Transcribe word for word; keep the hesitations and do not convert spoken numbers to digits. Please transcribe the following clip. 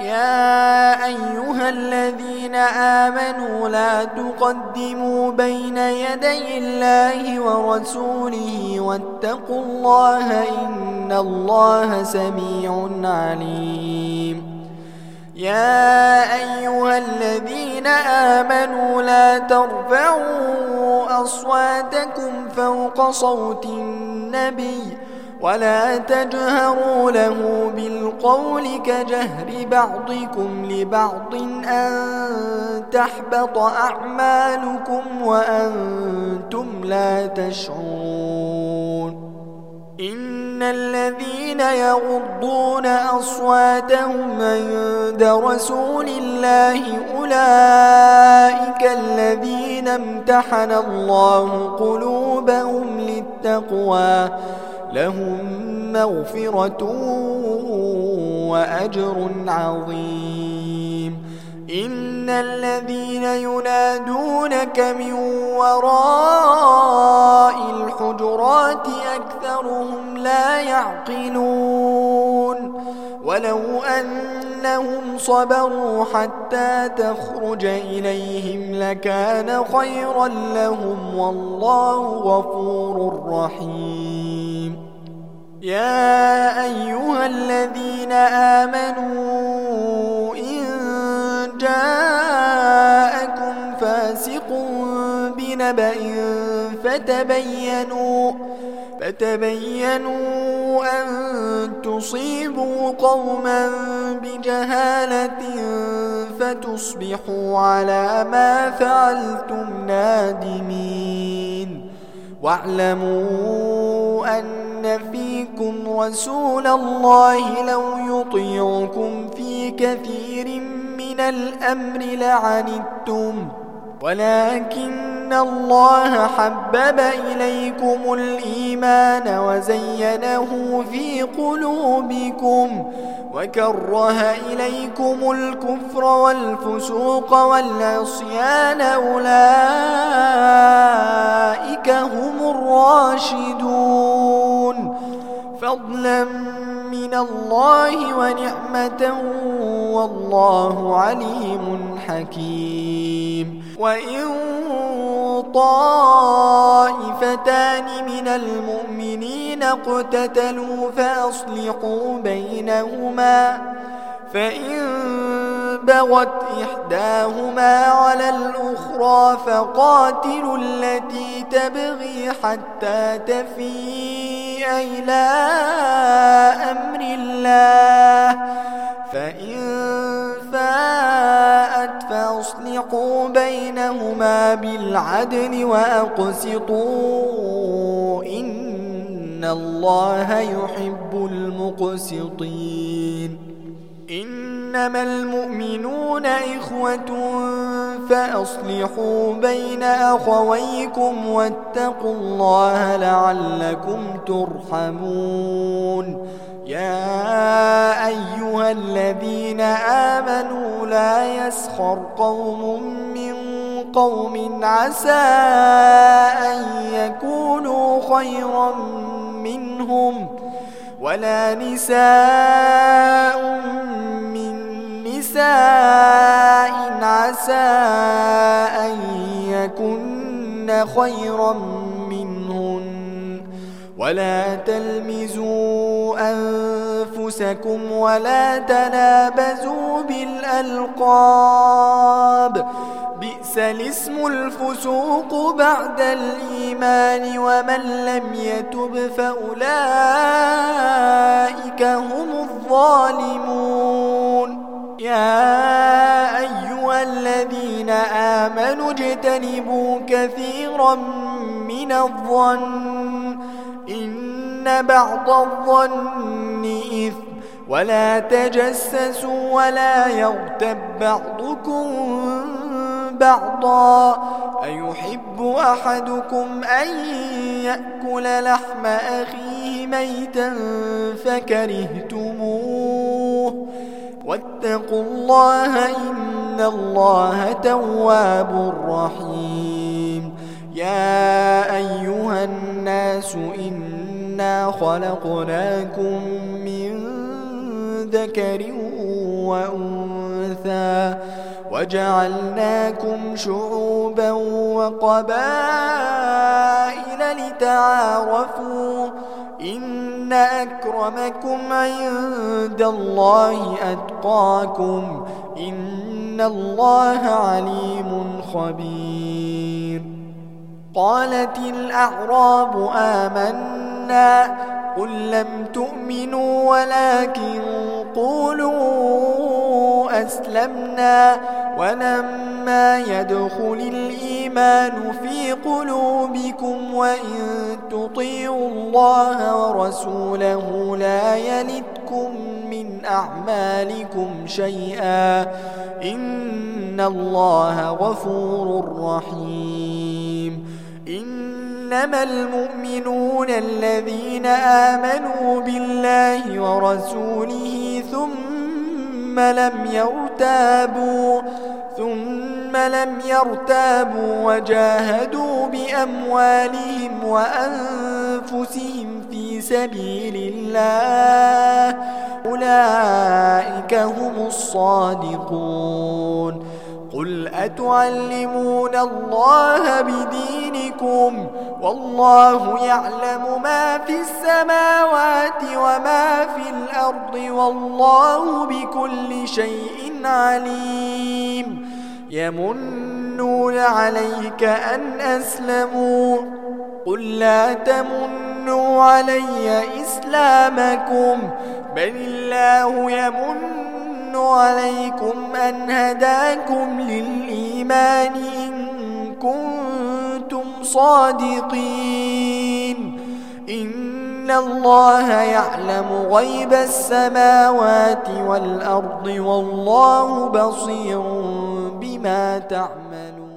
يا أيها الذين آمنوا لا تقدموا بين يدي الله ورسوله واتقوا الله إن الله سميع عليم. يا أيها الذين آمنوا لا ترفعوا أصواتكم فوق صوت النبي ولا تجهروا له بالقول كجهر بعضكم لبعض أن تحبط أعمالكم وأنتم لا تشعرون. إن الذين يغضون أصواتهم عند رسول الله أولئك الذين امتحن الله قلوبهم للتقوى لهم مغفرة وأجر عظيم. إن الذين ينادونك من وراء الحجرات أكثرهم لا يعقلون. ولو أنهم صبروا حتى تخرج إليهم لكان خيرا لهم والله غفور رحيم. يا أيها الذين آمنوا إن جاءكم فاسق بنبأ فتبينوا فتبينوا أن تصيبوا قوما بجهالة فتصبحوا على ما فعلتم نادمين. واعلموا أن فيكم رسول الله لو يطيعكم في كثير من الأمر لعنتم ولكن الله حبب إليكم الإيمان وزينه في قلوبكم وكره إليكم الكفر والفسوق والعصيان أولئك هم الراشدون فضلا من الله ونعمة والله عليم حكيم. وإن طائفتان من المؤمنين اقتتلوا فأصلحوا بينهما فإن بغت إحداهما على الأخرى فقاتلوا التي تبغي حتى تفيء إلى أمر الله فإن فاءت فأصلحوا بينهما بالعدل وأقسطوا إن الله يحب المقسطين. إنما المؤمنون إخوة فأصلحوا بين أخويكم واتقوا الله لعلكم ترحمون. يا أيها الذين آمنوا لا يسخر قوم من قوم عسى أن يكونوا خيرا منهم ولا نساء من نساء عسى أن يكن خيرا منهن ولا تلمزوا أنفسكم ولا تنابزوا بالألقاب بئس الاسم الفسوق بعد الإيمان ومن لم يتب فأولئك هم الظالمون. يا أيها الذين آمنوا اجتنبوا كثيرا من الظن إن بعض الظن إثم ولا تجسسوا ولا يغتب بعضكم بعضا أيحب أحدكم أن يأكل لحم أخيه ميتا فكرهتموه واتقوا الله إن الله تواب رحيم. يا أيها الناس إنا خلقناكم من ذكر وأنثى ثلاثا وجعلناكم شعوبا وقبائل لتعارفوا إن أكرمكم عند الله أتقاكم إن الله عليم خبير. قالت الأعراب آمنا قل لم تؤمنوا ولكن قولوا أسلمنا ولما يدخل الإيمان في قلوبكم وإن تطيعوا الله ورسوله لا يلتكم من أعمالكم شيئا إن الله غفور رحيم. إنما المؤمنون الذين آمنوا بالله ورسوله ثم لم يرتابوا ثم لم يرتابوا وجاهدوا بأموالهم وأنفسهم في سبيل الله أولئك هم الصادقون. قل أتعلمون الله بدينكم والله يعلم ما في السماوات وما في الأرض والله بكل شيء عليم. يمنون عليك أن أسلموا قل لا تمنوا علي إسلامكم بل الله يمن عليكم أن هداكم للإيمان إن كنتم صادقين. إن الله يعلم غيب السماوات والأرض والله بصير بما تعملون.